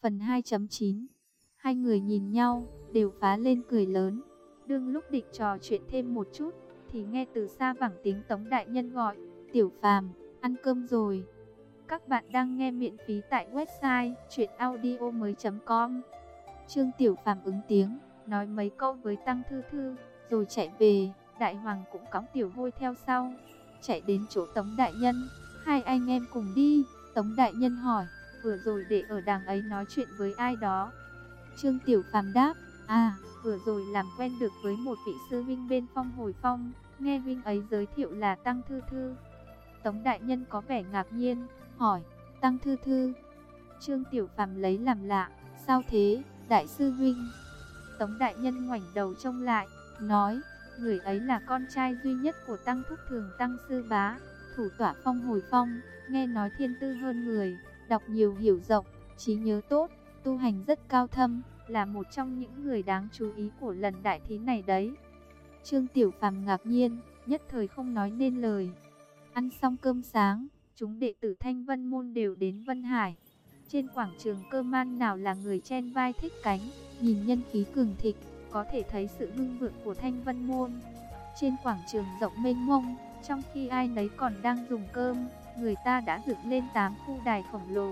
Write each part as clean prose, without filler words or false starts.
Phần 2.9. Hai người nhìn nhau, đều phá lên cười lớn. Đương lúc định trò chuyện thêm một chút, thì nghe từ xa vẳng tiếng Tống đại nhân gọi, "Tiểu Phàm, ăn cơm rồi." Các bạn đang nghe miễn phí tại website chuyenaudio.com. Trương Tiểu Phàm ứng tiếng, nói mấy câu với Tăng Thư Thư, rồi chạy về. Đại Hoàng cũng cõng Tiểu Hôi theo sau, chạy đến chỗ Tống đại nhân. "Hai anh em cùng đi." Tống đại nhân hỏi, "Vừa rồi để ở đàng ấy nói chuyện với ai đó?" Trương Tiểu Phàm đáp, vừa rồi làm quen được với một vị sư huynh bên Phong Hồi Phong, nghe huynh ấy giới thiệu là Tăng Thư Thư." Tống đại nhân có vẻ ngạc nhiên, hỏi, "Tăng Thư Thư?" Trương Tiểu Phàm lấy làm lạ, "Sao thế, đại sư huynh?" Tống đại nhân ngoảnh đầu trông lại, nói, "Người ấy là con trai duy nhất của Tăng Thúc Thường Tăng Sư Bá, thủ tọa Phong Hồi Phong, nghe nói thiên tư hơn người, đọc nhiều hiểu rộng, trí nhớ tốt, tu hành rất cao thâm, là một trong những người đáng chú ý của lần đại thí này đấy." Trương Tiểu Phàm ngạc nhiên, nhất thời không nói nên lời. Ăn xong cơm sáng, chúng đệ tử Thanh Vân Môn đều đến Vân Hải. Trên quảng trường Cơ Man nào là người chen vai thích cánh, nhìn nhân khí cường thịnh, có thể thấy sự hưng vượng của Thanh Vân Môn. Trên quảng trường rộng mênh mông, trong khi ai nấy còn đang dùng cơm, người ta đã dựng lên 8 khu đài khổng lồ,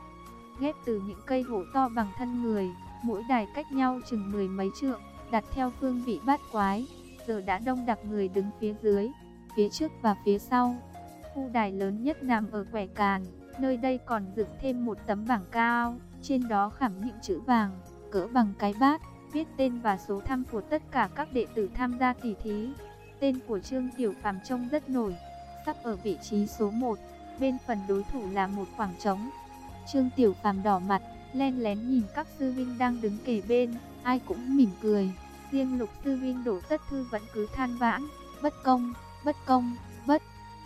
ghép từ những cây gỗ to bằng thân người, mỗi đài cách nhau chừng 10 mấy trượng, đặt theo phương vị bát quái. Giờ đã đông đặc người đứng phía dưới, phía trước và phía sau. Khu đài lớn nhất nằm ở quẻ càn, nơi đây còn dựng thêm một tấm bảng cao, trên đó khảm những chữ vàng, cỡ bằng cái bát, viết tên và số thăm của tất cả các đệ tử tham gia tỷ thí. Tên của Trương Tiểu Phàm trông rất nổi, sắp ở vị trí số 1, bên phần đối thủ là một khoảng trống. Trương Tiểu Phàm đỏ mặt, len lén nhìn các sư huynh đang đứng kề bên, ai cũng mỉm cười. Riêng Lục sư huynh Đỗ Tất Thư vẫn cứ than vãn, bất công, bất công, bất.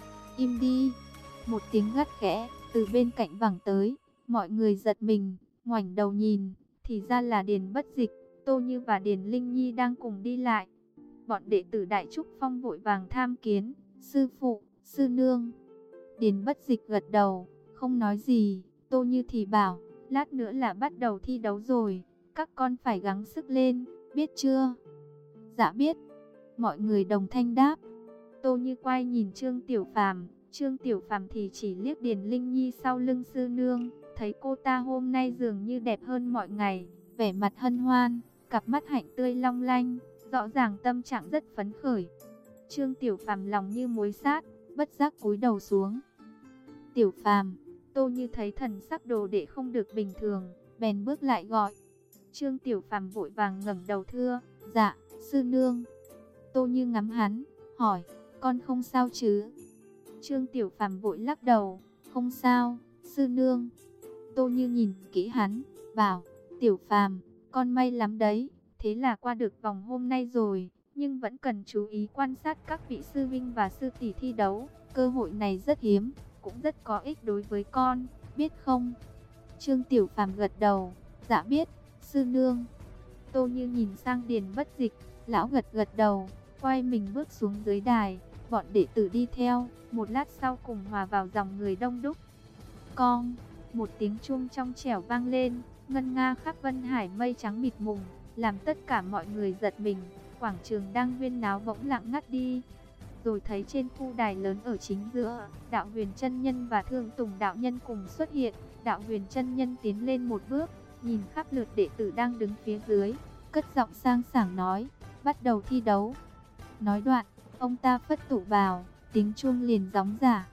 Im đi. Một tiếng gắt khẽ từ bên cạnh vẳng tới, mọi người giật mình, ngoảnh đầu nhìn, thì ra là Điền Bất Dịch, Tô Như và Điền Linh Nhi đang cùng đi lại. Bọn đệ tử Đại Trúc Phong vội vàng tham kiến, "Sư phụ, sư nương." Điền Bất Dịch gật đầu, không nói gì. Tô Như thì bảo, "Lát nữa là bắt đầu thi đấu rồi, các con phải gắng sức lên, biết chưa?" "Dạ biết." Mọi người đồng thanh đáp. Tô Như quay nhìn Trương Tiểu Phàm, Trương Tiểu Phàm thì chỉ liếc Điền Linh Nhi sau lưng sư nương, thấy cô ta hôm nay dường như đẹp hơn mọi ngày, vẻ mặt hân hoan, cặp mắt hạnh tươi long lanh, rõ ràng tâm trạng rất phấn khởi. Trương Tiểu Phàm lòng như muối sát, bất giác cúi đầu xuống. "Tiểu Phàm." Tô Như thấy thần sắc đồ đệ không được bình thường, bèn bước lại gọi. Trương Tiểu Phàm vội vàng ngẩng đầu thưa, "Dạ, sư nương." Tô Như ngắm hắn, hỏi, "Con không sao chứ?" Trương Tiểu Phàm vội lắc đầu, "Không sao, sư nương." Tô Như nhìn kỹ hắn, bảo, "Tiểu Phàm, con may lắm đấy, thế là qua được vòng hôm nay rồi, nhưng vẫn cần chú ý quan sát các vị sư huynh và sư tỷ thi đấu, cơ hội này rất hiếm, cũng rất có ích đối với con, biết không?" Trương Tiểu Phàm gật đầu, "Dạ biết, sư nương." Tô Như nhìn sang Điền Bất Dịch, lão gật gật đầu, quay mình bước xuống dưới đài, bọn đệ tử đi theo, một lát sau cùng hòa vào dòng người đông đúc. Cong, một tiếng chuông trong trẻo vang lên, ngân nga khắp Vân Hải mây trắng mịt mùng, làm tất cả mọi người giật mình, quảng trường đang huyên náo bỗng lặng ngắt đi. Rồi thấy trên khu đài lớn ở chính giữa, Đạo Huyền Chân Nhân và Thương Tùng đạo nhân cùng xuất hiện. Đạo Huyền Chân Nhân tiến lên một bước, nhìn khắp lượt đệ tử đang đứng phía dưới, cất giọng sang sảng nói, "Bắt đầu thi đấu." Nói đoạn, ông ta phất tụ vào, tiếng chuông liền gióng giả,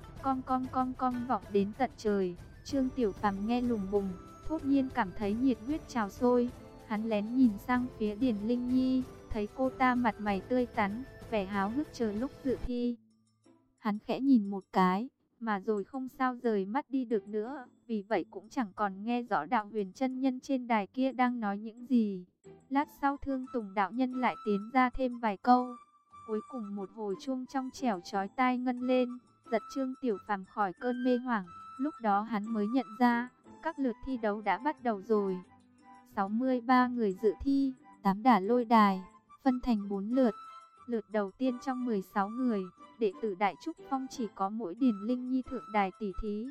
con vọng đến tận trời. Trương Tiểu Phàm nghe lùng bùng, thốt nhiên cảm thấy nhiệt huyết trào sôi. Hắn lén nhìn sang phía Điền Linh Nhi, thấy cô ta mặt mày tươi tắn, vẻ háo hức chờ lúc dự thi. Hắn khẽ nhìn một cái, mà rồi không sao rời mắt đi được nữa, vì vậy cũng chẳng còn nghe rõ Đạo Huyền Chân Nhân trên đài kia đang nói những gì. Lát sau Thương Tùng đạo nhân lại tiến ra thêm vài câu. Cuối cùng một hồi chuông trong trẻo chói tai ngân lên, giật Trương Tiểu Phàm khỏi cơn mê hoảng. Lúc đó hắn mới nhận ra, các lượt thi đấu đã bắt đầu rồi. 63 người dự thi, 8 đả lôi đài, phân thành 4 lượt. Lượt đầu tiên trong 16 người, đệ tử Đại Trúc Phong chỉ có mỗi Điền Linh Nhi thượng đài tỷ thí.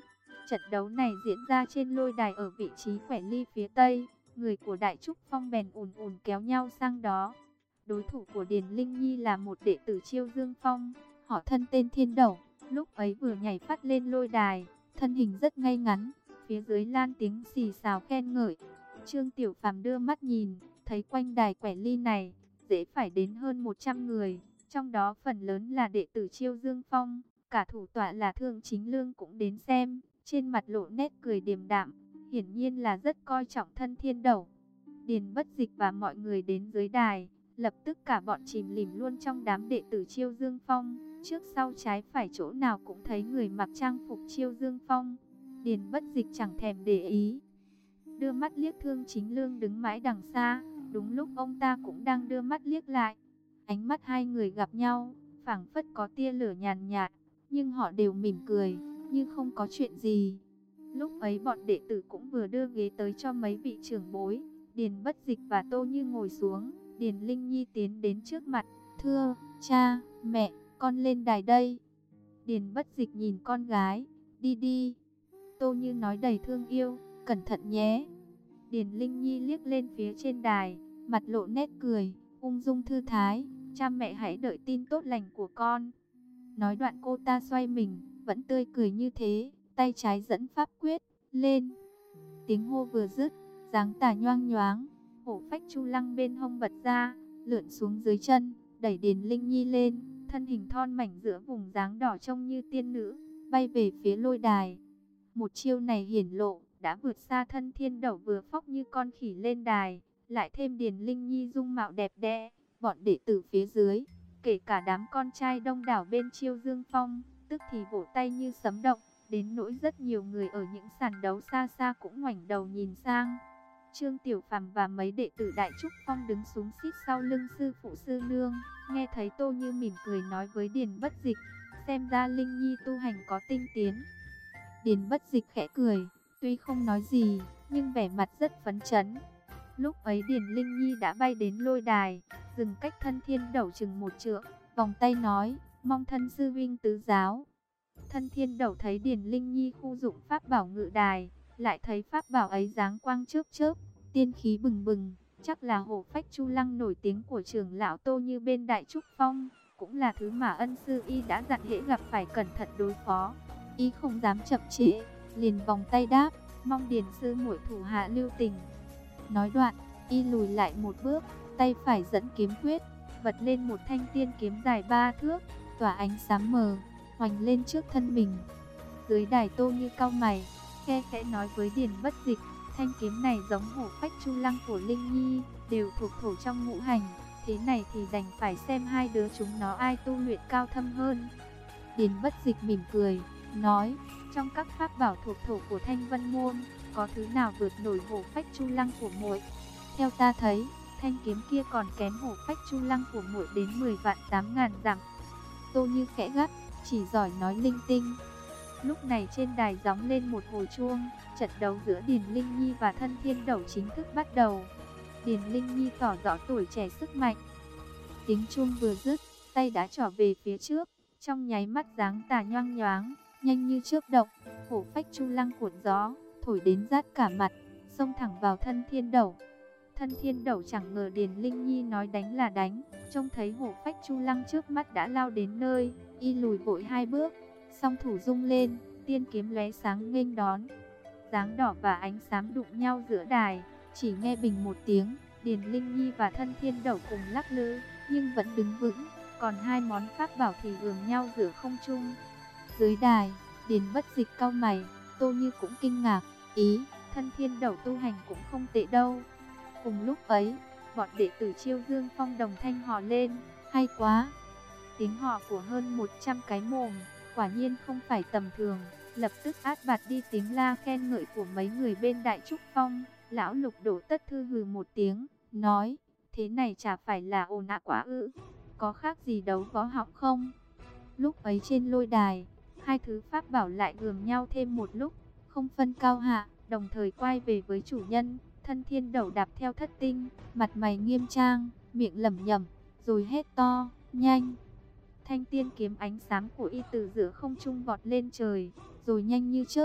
Trận đấu này diễn ra trên lôi đài ở vị trí Khỏe Ly phía Tây. Người của Đại Trúc Phong bèn ùn ùn kéo nhau sang đó. Đối thủ của Điền Linh Nhi là một đệ tử Chiêu Dương Phong, họ thân tên Thiên Đẩu. Lúc ấy vừa nhảy phát lên lôi đài, thân hình rất ngay ngắn, phía dưới lan tiếng xì xào khen ngợi. Trương Tiểu Phàm đưa mắt nhìn, thấy quanh đài Khỏe Ly này, dễ phải đến hơn 100 người, trong đó phần lớn là đệ tử Chiêu Dương Phong, cả thủ tọa là Thương Chính Lương cũng đến xem, trên mặt lộ nét cười điềm đạm, hiển nhiên là rất coi trọng thân Thiên Đẩu. Điền Bất Dịch và mọi người đến dưới đài, lập tức cả bọn chìm lìm luôn trong đám đệ tử Chiêu Dương Phong, trước sau trái phải chỗ nào cũng thấy người mặc trang phục Chiêu Dương Phong. Điền Bất Dịch chẳng thèm để ý, đưa mắt liếc Thương Chính Lương đứng mãi đằng xa, đúng lúc ông ta cũng đang đưa mắt liếc lại. Ánh mắt hai người gặp nhau, phảng phất có tia lửa nhàn nhạt, nhưng họ đều mỉm cười, như không có chuyện gì. Lúc ấy bọn đệ tử cũng vừa đưa ghế tới cho mấy vị trưởng bối. Điền Bất Dịch và Tô Như ngồi xuống, Điền Linh Nhi tiến đến trước mặt, thưa, cha, mẹ, con lên đài đây. Điền Bất Dịch nhìn con gái, đi đi. Tô Như nói đầy thương yêu, cẩn thận nhé. Điền Linh Nhi liếc lên phía trên đài, mặt lộ nét cười, ung dung thư thái, cha mẹ hãy đợi tin tốt lành của con. Nói đoạn cô ta xoay mình, vẫn tươi cười như thế, tay trái dẫn pháp quyết, lên. Tiếng hô vừa dứt, dáng tà nhoang nhoáng, hổ phách chu lăng bên hông bật ra, lượn xuống dưới chân, đẩy Điền Linh Nhi lên, thân hình thon mảnh giữa vùng dáng đỏ trông như tiên nữ, bay về phía lôi đài. Một chiêu này hiển lộ, đã vượt xa thân Thiên Đẩu vừa phóc như con khỉ lên đài, lại thêm Điền Linh Nhi dung mạo đẹp đẽ, bọn đệ tử phía dưới, kể cả đám con trai đông đảo bên Chiêu Dương Phong, tức thì vỗ tay như sấm động, đến nỗi rất nhiều người ở những sàn đấu xa xa cũng ngoảnh đầu nhìn sang. Trương Tiểu Phàm và mấy đệ tử Đại Trúc Phong đứng xúm xít sau lưng sư phụ sư nương, nghe thấy Tô Như mỉm cười nói với Điền Bất Dịch, xem ra Linh Nhi tu hành có tinh tiến. Điền Bất Dịch khẽ cười, tuy không nói gì, nhưng vẻ mặt rất phấn chấn. Lúc ấy Điền Linh Nhi đã bay đến lôi đài, dừng cách thân Thiên Đẩu chừng 1 trượng, vòng tay nói, mong thân sư vinh tứ giáo. Thân Thiên Đẩu thấy Điền Linh Nhi khu dụng pháp bảo ngự đài, lại thấy pháp bảo ấy dáng quang chớp chớp, tiên khí bừng bừng, chắc là hổ phách chu lăng nổi tiếng của trưởng lão Tô Như bên Đại Trúc Phong, cũng là thứ mà ân sư y đã dặn hễ gặp phải cẩn thận đối phó. Y không dám chậm trễ, liền vòng tay đáp, mong Điền sư muội thủ hạ lưu tình. Nói đoạn, y lùi lại một bước, tay phải dẫn kiếm quyết, bật lên một thanh tiên kiếm dài 3 thước, tỏa ánh sáng mờ, hoành lên trước thân mình. Dưới đài Tô Như cau mày, khe khẽ nói với Điền Bất Dịch, thanh kiếm này giống hổ phách chu lăng của Linh Nhi, đều thuộc thổ trong ngũ hành, thế này thì đành phải xem hai đứa chúng nó ai tu luyện cao thâm hơn. Điền Bất Dịch mỉm cười, nói, trong các pháp bảo thuộc thổ của Thanh Vân Môn, có thứ nào vượt nổi hổ phách chu lăng của muội? Theo ta thấy, thanh kiếm kia còn kém hổ phách chu lăng của muội đến 10 vạn 8 ngàn dặm. Tô Như khẽ gắt, chỉ giỏi nói linh tinh. Lúc này trên đài gióng lên một hồi chuông, trận đấu giữa Điền Linh Nhi và thân Thiên Đẩu chính thức bắt đầu. Điền Linh Nhi tỏ rõ tuổi trẻ sức mạnh. Tiếng chuông vừa dứt, tay đã trỏ về phía trước, trong nháy mắt dáng tà nhoang nhoáng, nhanh như chớp động, hổ phách chu lăng cuộn gió, thổi đến rát cả mặt, xông thẳng vào thân Thiên Đẩu. Thân Thiên Đẩu chẳng ngờ Điền Linh Nhi nói đánh là đánh, trông thấy hổ phách chu lăng trước mắt đã lao đến nơi, y lùi vội 2 bước, song thủ rung lên, tiên kiếm lóe sáng nghênh đón. Dáng đỏ và ánh xám đụng nhau giữa đài, chỉ nghe bình một tiếng, Điền Linh Nhi và thân Thiên Đẩu cùng lắc lư, nhưng vẫn đứng vững, còn hai món pháp bảo thì gườm nhau giữa không trung. Dưới đài, Điền Bất Dịch cau mày, Tô Như cũng kinh ngạc, ý, thân Thiên Đẩu tu hành cũng không tệ đâu. Cùng lúc ấy, bọn đệ tử Chiêu Dương Phong đồng thanh hò lên, hay quá. Tiếng hò của hơn 100 cái mồm, quả nhiên không phải tầm thường, lập tức át bạt đi tiếng la khen ngợi của mấy người bên Đại Trúc Phong. Lão Lục Đổ Tất Thư hừ một tiếng, nói, thế này chả phải là ồn ào quá ư, có khác gì đấu võ học không? Lúc ấy trên lôi đài, hai thứ pháp bảo lại gườm nhau thêm một lúc, không phân cao hạ, đồng thời quay về với chủ nhân. Thân Thiên Đẩu đạp theo thất tinh, mặt mày nghiêm trang, miệng lẩm nhẩm, rồi hét to, nhanh. Thanh tiên kiếm ánh sáng của y từ giữa không trung vọt lên trời, rồi nhanh như chớp,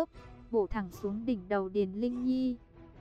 bổ thẳng xuống đỉnh đầu Điền Linh Nhi.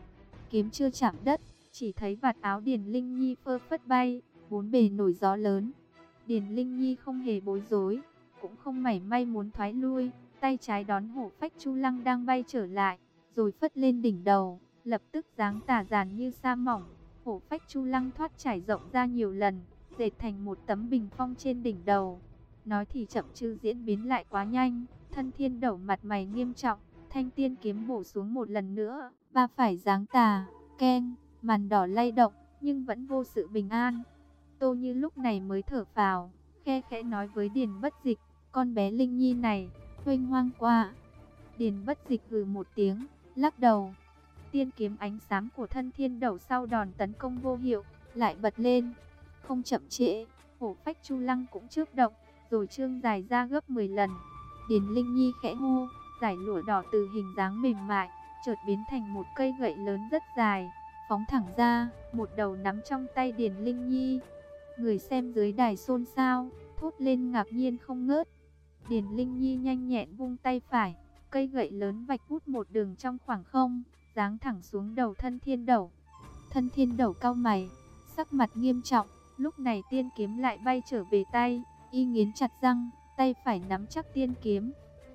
Kiếm chưa chạm đất, chỉ thấy vạt áo Điền Linh Nhi phơ phất bay, bốn bề nổi gió lớn. Điền Linh Nhi không hề bối rối, cũng không mảy may muốn thoái lui, tay trái đón hổ phách chu lăng đang bay trở lại, rồi phất lên đỉnh đầu, lập tức dáng tà dàn như sa mỏng. Hổ phách chu lăng thoát trải rộng ra nhiều lần, dệt thành một tấm bình phong trên đỉnh đầu. Nói thì chậm chứ diễn biến lại quá nhanh, Thân Thiên Đẩu mặt mày nghiêm trọng, thanh tiên kiếm bổ xuống một lần nữa, va phải dáng tà, keng, màn đỏ lay động, nhưng vẫn vô sự bình an. Tô Như lúc này mới thở phào, khe khẽ nói với Điền Bất Dịch, con bé Linh Nhi này, huênh hoang quá. Điền Bất Dịch hừ một tiếng, lắc đầu. Tiên kiếm ánh xám của Thân Thiên Đẩu sau đòn tấn công vô hiệu, lại bật lên. Không chậm trễ, hổ phách chu lăng cũng chớp động, rồi trương dài ra gấp 10 lần. Điền Linh Nhi khẽ hô, giải lụa đỏ từ hình dáng mềm mại, chợt biến thành một cây gậy lớn rất dài, phóng thẳng ra, một đầu nắm trong tay Điền Linh Nhi. Người xem dưới đài xôn xao, thốt lên ngạc nhiên không ngớt. Điền Linh Nhi nhanh nhẹn vung tay phải, cây gậy lớn vạch hút một đường trong khoảng không, giáng thẳng xuống đầu Thân Thiên Đẩu. Thân Thiên Đẩu cau mày, sắc mặt nghiêm trọng, lúc này tiên kiếm lại bay trở về tay, y nghiến chặt răng, tay phải nắm chắc tiên kiếm.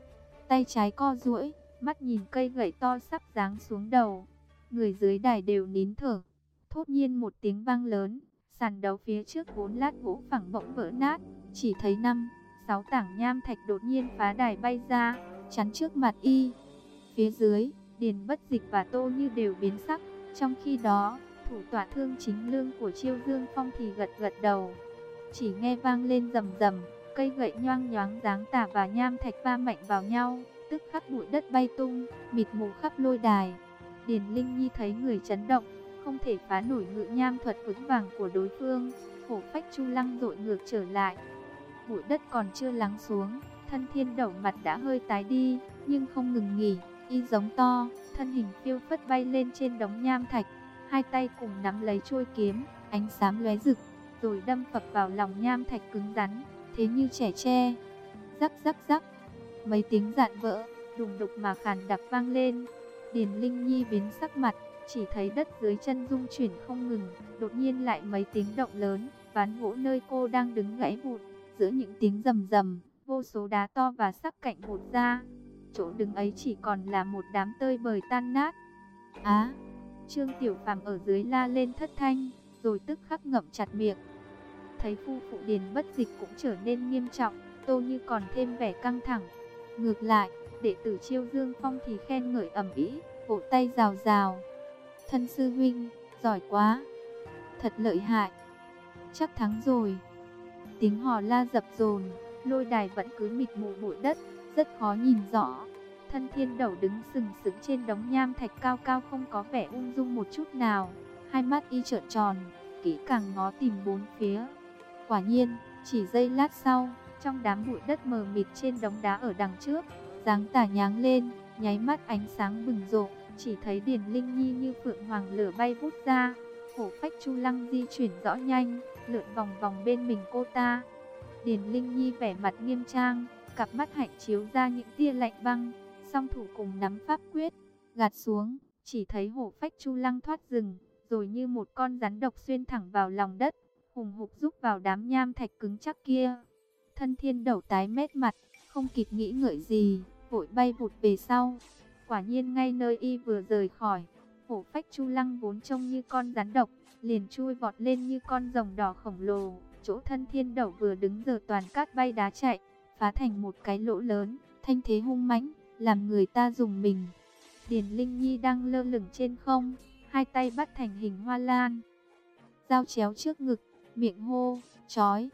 Tay trái co duỗi, mắt nhìn cây gậy to sắp giáng xuống đầu. Người dưới đài đều nín thở. Thốt nhiên một tiếng vang lớn, sàn đấu phía trước vốn lát gỗ phẳng bỗng vỡ nát, chỉ thấy 5-6 tảng nham thạch đột nhiên phá đài bay ra, chắn trước mặt y. Phía dưới, Điền Bất Dịch và Tô Như đều biến sắc, trong khi đó, thủ tọa Thương Chính Lương của Chiêu Dương Phong thì gật gật đầu. Chỉ nghe vang lên rầm rầm, cây gậy nhoang nhoáng dáng tà và nham thạch va mạnh vào nhau, tức khắc bụi đất bay tung, mịt mù khắp lôi đài. Điền Linh Nhi thấy người chấn động, không thể phá nổi ngự nham thuật vững vàng của đối phương, hổ phách chu lăng dội ngược trở lại. Bụi đất còn chưa lắng xuống, Thân Thiên Đẩu mặt đã hơi tái đi, nhưng không ngừng nghỉ, y giống to, thân hình phiêu phất bay lên trên đống nham thạch, hai tay cùng nắm lấy chuôi kiếm, ánh xám lóe rực, rồi đâm phập vào lòng nham thạch cứng rắn, thế như trẻ tre. Rắc rắc rắc, mấy tiếng rạn vỡ, đùng đục mà khàn đặc vang lên. Điền Linh Nhi biến sắc mặt, chỉ thấy đất dưới chân rung chuyển không ngừng, đột nhiên lại mấy tiếng động lớn, ván gỗ nơi cô đang đứng gãy vụn, giữa những tiếng rầm rầm, vô số đá to và sắc cạnh vụt ra. Chỗ đứng ấy chỉ còn là một đám tơi bời tan nát. Á! Trương Tiểu Phàm ở dưới la lên thất thanh, rồi tức khắc ngậm chặt miệng. Thấy phu phụ Điền Bất Dịch cũng trở nên nghiêm trọng, Tô Như còn thêm vẻ căng thẳng. Ngược lại, đệ tử Chiêu Dương Phong thì khen ngợi ầm ĩ, vỗ tay rào rào. Thân sư huynh, giỏi quá, thật lợi hại, chắc thắng rồi. Tiếng hò la dập dồn, lôi đài vẫn cứ mịt mù bụi đất, rất khó nhìn rõ. Thân Thiên Đẩu đứng sừng sững trên đống nham thạch cao cao, không có vẻ ung dung một chút nào, hai mắt y trợn tròn, kỹ càng ngó tìm bốn phía. Quả nhiên, chỉ giây lát sau, trong đám bụi đất mờ mịt trên đống đá ở đằng trước, dáng tà nháng lên, nháy mắt ánh sáng bừng rộ, chỉ thấy Điền Linh Nhi như phượng hoàng lửa bay vút ra, hổ phách chu lăng di chuyển rõ nhanh, lượn vòng vòng bên mình cô ta. Điền Linh Nhi vẻ mặt nghiêm trang, cặp mắt hạnh chiếu ra những tia lạnh băng, song thủ cùng nắm pháp quyết, gạt xuống, chỉ thấy hổ phách chu lăng thoát rừng, rồi như một con rắn độc xuyên thẳng vào lòng đất, hùng hục rúc vào đám nham thạch cứng chắc kia. Thân Thiên Đẩu tái mét mặt, không kịp nghĩ ngợi gì, vội bay vụt về sau. Quả nhiên ngay nơi y vừa rời khỏi, hổ phách chu lăng vốn trông như con rắn độc, liền chui vọt lên như con rồng đỏ khổng lồ. Chỗ Thân Thiên Đẩu vừa đứng giờ toàn cát bay đá chạy, phá thành một cái lỗ lớn, thanh thế hung mãnh, làm người ta rùng mình. Điền Linh Nhi đang lơ lửng trên không, hai tay bắt thành hình hoa lan, dao chéo trước ngực, miệng hô, chói.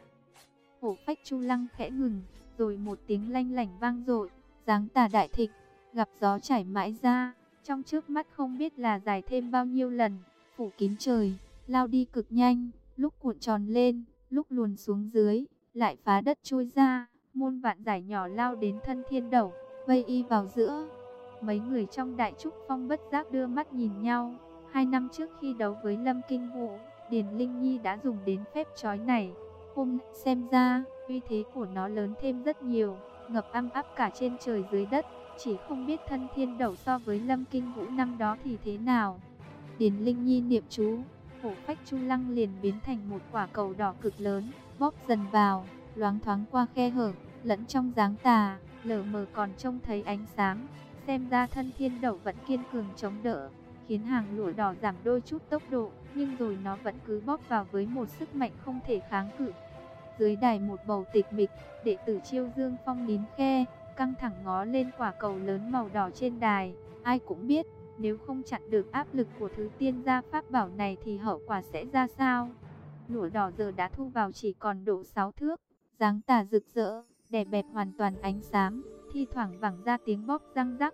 Hổ phách chu lăng khẽ ngừng, rồi một tiếng lanh lảnh vang dội, dáng tà đại thịnh, gặp gió trải mãi ra, trong trước mắt không biết là dài thêm bao nhiêu lần, phủ kín trời, lao đi cực nhanh, lúc cuộn tròn lên, lúc luồn xuống dưới, lại phá đất trôi ra, muôn vạn giải nhỏ lao đến Thân Thiên Đẩu, vây y vào giữa. Mấy người trong Đại Trúc Phong bất giác đưa mắt nhìn nhau. 2 năm trước khi đấu với Lâm Kinh Vũ, Điền Linh Nhi đã dùng đến phép trói này. Hôm xem ra, uy thế của nó lớn thêm rất nhiều, ngập âm áp cả trên trời dưới đất, chỉ không biết Thân Thiên Đẩu so với Lâm Kinh Vũ năm đó thì thế nào. Điền Linh Nhi niệm chú, hổ phách chu lăng liền biến thành một quả cầu đỏ cực lớn, bóp dần vào, loáng thoáng qua khe hở, lẫn trong dáng tà, lờ mờ còn trông thấy ánh sáng. Xem ra Thân Thiên Đẩu vẫn kiên cường chống đỡ, khiến hàng lụa đỏ giảm đôi chút tốc độ, nhưng rồi nó vẫn cứ bóp vào với một sức mạnh không thể kháng cự. Dưới đài một bầu tịch mịch, đệ tử Chiêu Dương Phong nín khe, căng thẳng ngó lên quả cầu lớn màu đỏ trên đài. Ai cũng biết, nếu không chặn được áp lực của thứ tiên gia pháp bảo này thì hậu quả sẽ ra sao. Lụa đỏ giờ đã thu vào chỉ còn độ 6 thước, dáng tà rực rỡ, đè bẹp hoàn toàn ánh xám, thi thoảng vẳng ra tiếng bóp răng rắc.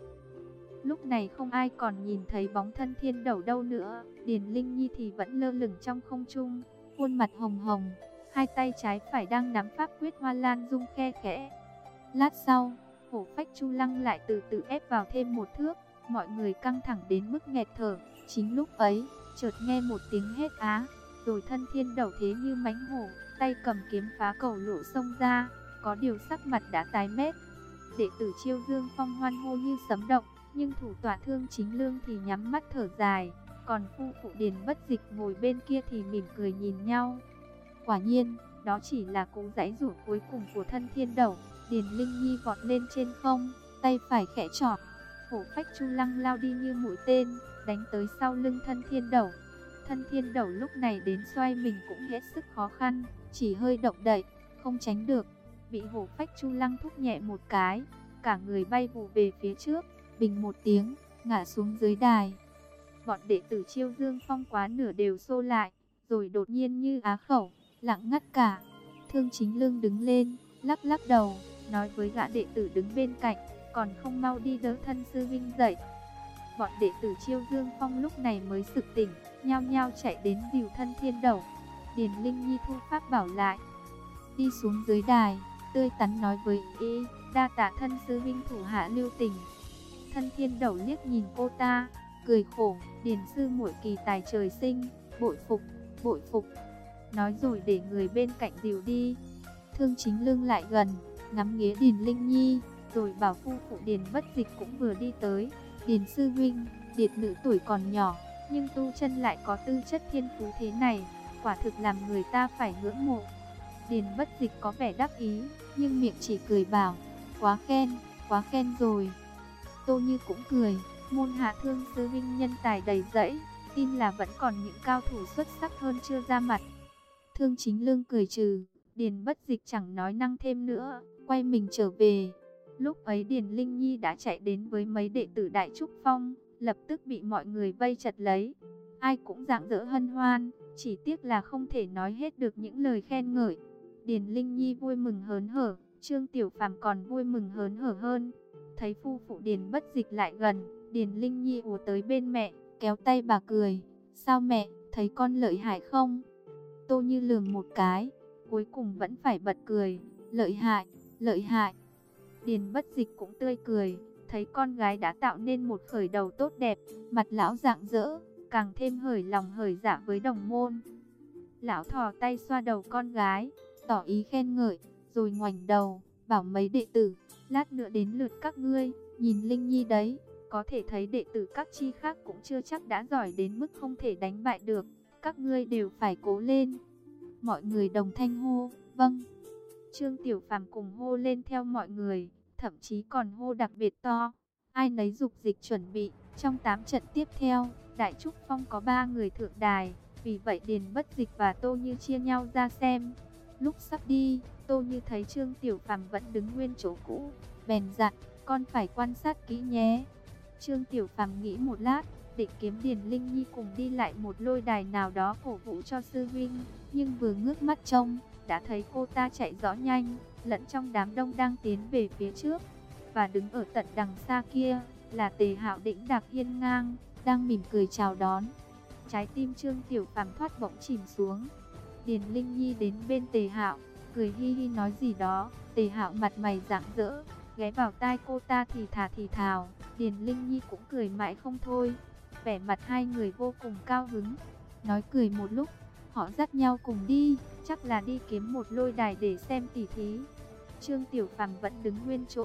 Lúc này không ai còn nhìn thấy bóng Thân Thiên Đẩu đâu nữa, Điền Linh Nhi thì vẫn lơ lửng trong không trung, khuôn mặt hồng hồng, hai tay trái phải đang nắm pháp quyết Hoa Lan Dung khe khẽ. Lát sau, hổ phách chu lăng lại từ từ ép vào thêm một thước, mọi người căng thẳng đến mức nghẹt thở. Chính lúc ấy, chợt nghe một tiếng hét á, rồi Thân Thiên Đẩu thế như mãnh hổ, tay cầm kiếm phá cầu lỗ xông ra, có điều sắc mặt đã tái mét. Đệ tử Chiêu Dương Phong hoan hô như sấm động, nhưng thủ tọa Thương Chính Lương thì nhắm mắt thở dài, còn phu phụ Điền Bất Dịch ngồi bên kia thì mỉm cười nhìn nhau. Quả nhiên, đó chỉ là cú giãy giụa cuối cùng của Thân Thiên Đẩu. Điền Linh Nhi vọt lên trên không, tay phải khẽ chọt, hổ phách chu lăng lao đi như mũi tên, đánh tới sau lưng Thân Thiên Đẩu. Thân Thiên Đẩu lúc này đến xoay mình cũng hết sức khó khăn, chỉ hơi động đậy, không tránh được, bị hổ phách chu lăng thúc nhẹ một cái, cả người bay vù về phía trước, bình một tiếng, ngã xuống dưới đài. Bọn đệ tử Chiêu Dương Phong quá nửa đều xô lại, rồi đột nhiên như á khẩu, lặng ngắt cả. Thương Chính Lương đứng lên, lắc lắc đầu, nói với gã đệ tử đứng bên cạnh, còn không mau đi đỡ Thân sư huynh dậy. Bọn đệ tử Chiêu Dương Phong lúc này mới sực tỉnh, nhao nhao chạy đến dìu Thân Thiên Đẩu. Điền Linh Nhi thu pháp bảo lại, đi xuống dưới đài, tươi tắn nói với y, đa tạ Thân sư huynh thủ hạ lưu tình. Thân Thiên Đẩu liếc nhìn cô ta, cười khổ, Điền sư muội kỳ tài trời sinh, bội phục, bội phục. Nói rồi để người bên cạnh dìu đi. Thương Chính Lương lại gần, ngắm nghía Điền Linh Nhi, rồi bảo phu phụ Điền Bất Dịch cũng vừa đi tới. Điền sư huynh, điệt nữ tuổi còn nhỏ, nhưng tu chân lại có tư chất thiên phú thế này, quả thực làm người ta phải ngưỡng mộ. Điền Bất Dịch có vẻ đắc ý, nhưng miệng chỉ cười bảo, quá khen rồi. Tô Như cũng cười, môn hạ Thương sư huynh nhân tài đầy dẫy, tin là vẫn còn những cao thủ xuất sắc hơn chưa ra mặt. Thương Chính Lương cười trừ, Điền Bất Dịch chẳng nói năng thêm nữa, quay mình trở về. Lúc ấy Điền Linh Nhi đã chạy đến với mấy đệ tử Đại Trúc Phong, lập tức bị mọi người vây chặt lấy. Ai cũng rạng rỡ hân hoan, chỉ tiếc là không thể nói hết được những lời khen ngợi. Điền Linh Nhi vui mừng hớn hở, Trương Tiểu Phàm còn vui mừng hớn hở hơn. Thấy phu phụ Điền Bất Dịch lại gần, Điền Linh Nhi ùa tới bên mẹ, kéo tay bà cười, sao mẹ, thấy con lợi hại không? Tô Như lườm một cái, cuối cùng vẫn phải bật cười, lợi hại, lợi hại. Điền Bất Dịch cũng tươi cười, thấy con gái đã tạo nên một khởi đầu tốt đẹp, mặt lão rạng rỡ, càng thêm hởi lòng hởi dạ với đồng môn. Lão thò tay xoa đầu con gái, tỏ ý khen ngợi, rồi ngoảnh đầu, bảo mấy đệ tử, lát nữa đến lượt các ngươi, nhìn Linh Nhi đấy, có thể thấy đệ tử các chi khác cũng chưa chắc đã giỏi đến mức không thể đánh bại được, các ngươi đều phải cố lên. Mọi người đồng thanh hô, vâng. Trương Tiểu Phàm cùng hô lên theo mọi người, thậm chí còn hô đặc biệt to. Ai nấy dục dịch chuẩn bị, trong 8 trận tiếp theo, Đại Trúc Phong có 3 người thượng đài, vì vậy Điền Bất Dịch và Tô Như chia nhau ra xem. Lúc sắp đi, Tô Như thấy Trương Tiểu Phàm vẫn đứng nguyên chỗ cũ, bèn dặn, con phải quan sát kỹ nhé. Trương Tiểu Phàm nghĩ một lát, định kiếm Điền Linh Nhi cùng đi lại một lôi đài nào đó cổ vũ cho sư huynh, nhưng vừa ngước mắt trông, đã thấy cô ta chạy rõ nhanh, lẫn trong đám đông đang tiến về phía trước, và đứng ở tận đằng xa kia là Tề Hạo đĩnh đạc hiên ngang, đang mỉm cười chào đón. Trái tim Trương Tiểu Phàm thoát bỗng chìm xuống. Điền Linh Nhi đến bên Tề Hạo, cười hi hi nói gì đó. Tề Hạo mặt mày rạng rỡ, ghé vào tai cô ta thì thào. Điền Linh Nhi cũng cười mãi không thôi, vẻ mặt hai người vô cùng cao hứng. Nói cười một lúc, họ dắt nhau cùng đi, chắc là đi kiếm một lôi đài để xem tỉ thí. Trương Tiểu Phàm vẫn đứng nguyên chỗ,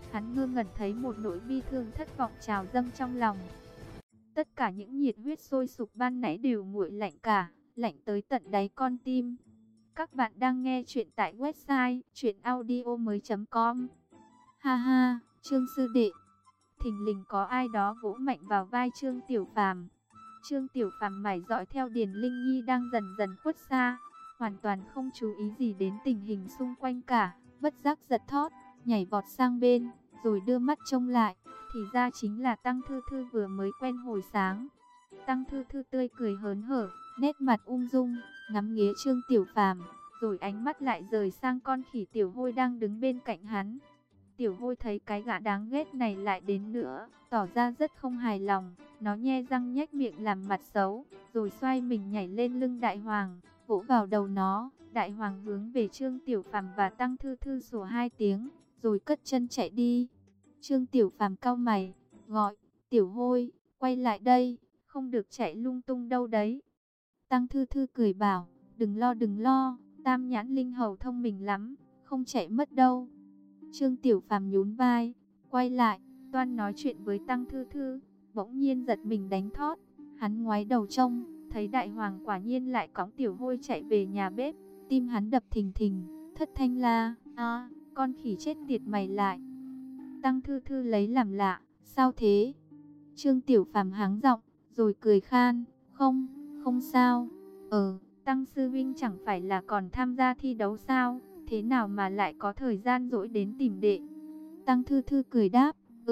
Hắn ngơ ngẩn thấy một nỗi bi thương thất vọng trào dâng trong lòng. Tất cả những nhiệt huyết sôi sục ban nãy đều nguội lạnh cả, lạnh tới tận đáy con tim. Các bạn đang nghe chuyện tại website chuyenaudio.com. Ha ha, Trương sư đệ. Thình lình có ai đó vỗ mạnh vào vai Trương Tiểu Phàm. Trương Tiểu Phàm mải dõi theo Điền Linh Nhi đang dần dần khuất xa, hoàn toàn không chú ý gì đến tình hình xung quanh cả, bất giác giật thót, nhảy vọt sang bên, rồi đưa mắt trông lại, thì ra chính là Tăng Thư Thư vừa mới quen hồi sáng. Tăng Thư Thư tươi cười hớn hở, nét mặt ung dung, ngắm nghía Trương Tiểu Phàm, rồi ánh mắt lại rời sang con khỉ Tiểu Hôi đang đứng bên cạnh hắn. Tiểu Hôi thấy cái gã đáng ghét này lại đến nữa, tỏ ra rất không hài lòng. Nó nhe răng nhếch miệng làm mặt xấu, rồi xoay mình nhảy lên lưng Đại Hoàng, vỗ vào đầu nó. Đại Hoàng hướng về Trương Tiểu Phàm và Tăng Thư Thư sủa 2 tiếng, rồi cất chân chạy đi. Trương Tiểu Phàm cau mày, gọi, Tiểu Hôi, quay lại đây, không được chạy lung tung đâu đấy. Tăng Thư Thư cười bảo, đừng lo, Tam Nhãn Linh Hầu thông minh lắm, không chạy mất đâu. Trương Tiểu Phàm nhún vai, quay lại, toan nói chuyện với Tăng Thư Thư, bỗng nhiên giật mình đánh thót. Hắn ngoái đầu trông, thấy Đại Hoàng quả nhiên lại cõng Tiểu Hôi chạy về nhà bếp. Tim hắn đập thình thình, thất thanh la, a, con khỉ chết tiệt mày lại. Tăng Thư Thư lấy làm lạ, sao thế? Trương Tiểu Phàm háng giọng, rồi cười khan, không sao. Tăng sư vinh chẳng phải là còn tham gia thi đấu sao? Thế nào mà lại có thời gian rỗi đến tìm đệ? Tăng Thư Thư cười đáp,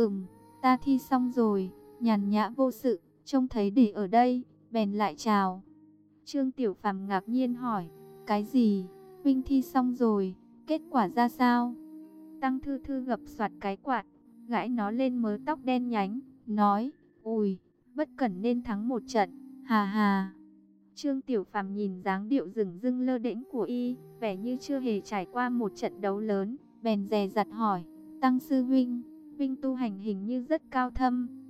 ta thi xong rồi, nhàn nhã vô sự, trông thấy đệ ở đây, bèn lại chào. Trương Tiểu Phàm ngạc nhiên hỏi, cái gì? Vinh thi xong rồi, kết quả ra sao? Tăng Thư Thư gập soạt cái quạt, gãi nó lên mớ tóc đen nhánh, nói, ui, bất cẩn nên thắng một trận, hà hà. Trương Tiểu Phàm nhìn dáng điệu dửng dưng lơ đễnh của y, vẻ như chưa hề trải qua một trận đấu lớn, bèn dè dặt hỏi, Tăng sư huynh, Vinh tu hành hình như rất cao thâm,